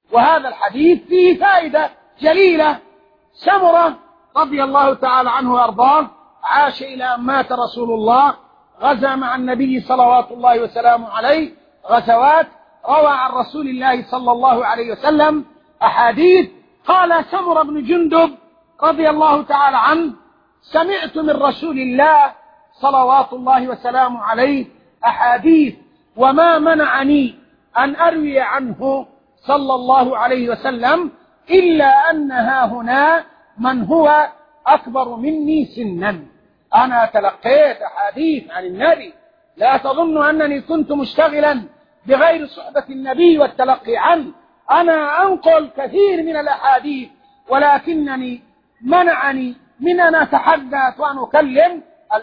وهذا الحديث فيه فائدة جليلة. سمرة رضي الله تعالى عنه وأرضاه عاش إلى أن مات رسول الله، غزا مع النبي صلوات الله وسلامه عليه غزوات، روى عن رسول الله صلى الله عليه وسلم أحاديث. قال سمرة بن جندب رضي الله تعالى عنه: سمعت من رسول الله صلوات الله وسلامه عليه أحاديث وما منعني أن أروي عنه صلى الله عليه وسلم إلا أنها هنا من هو أكبر مني سنا. أنا تلقيت أحاديث عن النبي، لا تظن أنني كنت مشتغلا بغير صحبة النبي والتلقي عنه، أنا أنقل كثير من الأحاديث، ولكنني منعني من أن أتحدث وأن أكلم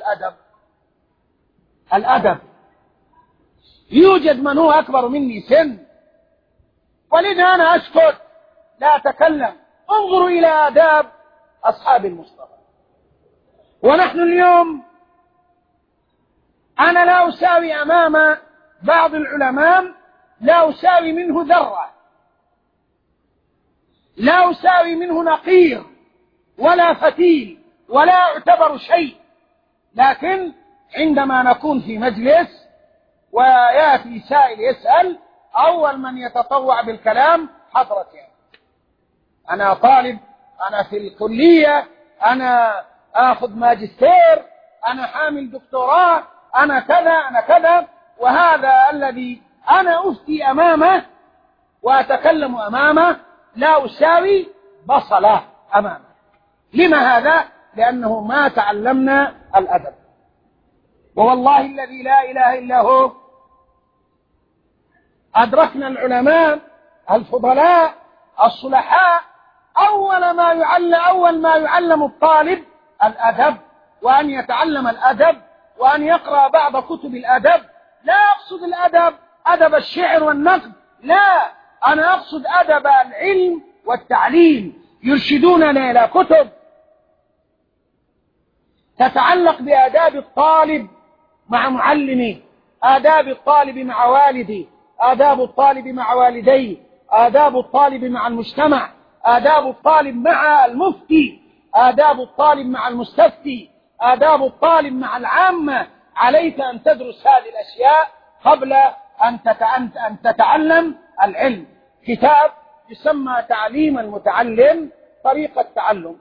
الأدب. يوجد من هو أكبر مني سن، ولذا أنا أسكت لا أتكلم. انظروا إلى آداب أصحاب المصطفى. ونحن اليوم أنا لا أساوي أمام بعض العلماء، لا أساوي منه ذرة، لا أساوي منه نقير ولا فتيل، ولا أعتبر شيء. لكن عندما نكون في مجلس ويأتي سائل يسأل، أول من يتطوع بالكلام حضرتي. أنا طالب، أنا في الكلية، أنا آخذ ماجستير، أنا حامل دكتوراه، أنا كذا أنا كذا، وهذا الذي أنا أفتي أمامه وأتكلم أمامه، لا أساوي بصلة أمامه. لما هذا؟ لأنه ما تعلمنا الأدب. ووالله الذي لا إله إلا هو أدركنا العلماء الفضلاء الصلحاء أول ما يعلم الطالب الأدب، وأن يتعلم الأدب، وأن يقرأ بعض كتب الأدب. لا أقصد الأدب أدب الشعر والنقد، لا، أنا أقصد أدب العلم والتعليم. يرشدوننا إلى كتب تتعلق بآداب الطالب مع معلمه، آداب الطالب مع والده، آداب الطالب مع والديه، آداب الطالب مع المجتمع، آداب الطالب مع المفتي، آداب الطالب مع المستفتي، آداب الطالب مع العامة. عليك أن تدرس هذه الأشياء قبل أن تتعلم العلم. كتاب يسمى تعليم المتعلم طريقة تعلم.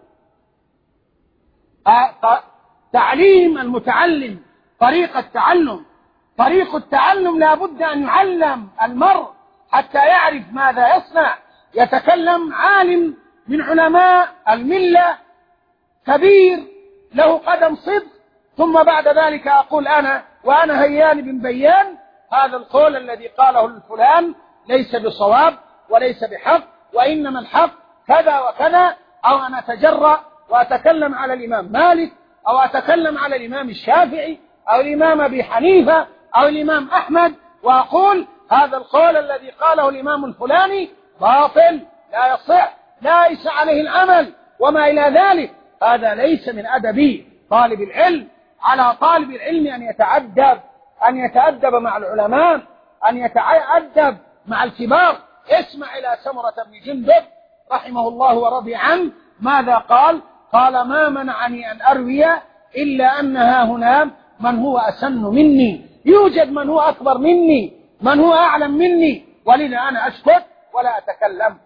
تعليم المتعلم طريقة تعلم. طريق التعلم لا بد أن يعلم المرء حتى يعرف ماذا يصنع. يتكلم عالم من علماء الملة كبير له قدم صدق، ثم بعد ذلك أقول وأنا هيان بن بيان، هذا القول الذي قاله الفلان ليس بصواب وليس بحق، وإنما الحق كذا وكذا. أو أنا أتجرأ وأتكلم على الإمام مالك، أو أتكلم على الإمام الشافعي، أو الإمام أبي حنيفة، أو الإمام أحمد، وأقول هذا القول الذي قاله الإمام الفلاني باطل لا يصح، ليس عليه العمل وما إلى ذلك. هذا ليس من أدب طالب العلم. على طالب العلم أن يتأدب مع العلماء، أن يتأدب مع الكبار. اسمع إلى سمرة بن جندب رحمه الله ورضي عنه ماذا قال. قال: ما منعني أن أروي إلا أنها هنا من هو أسن مني. يوجد من هو أكبر مني، من هو أعلم مني، ولذا أنا أسكت ولا أتكلم.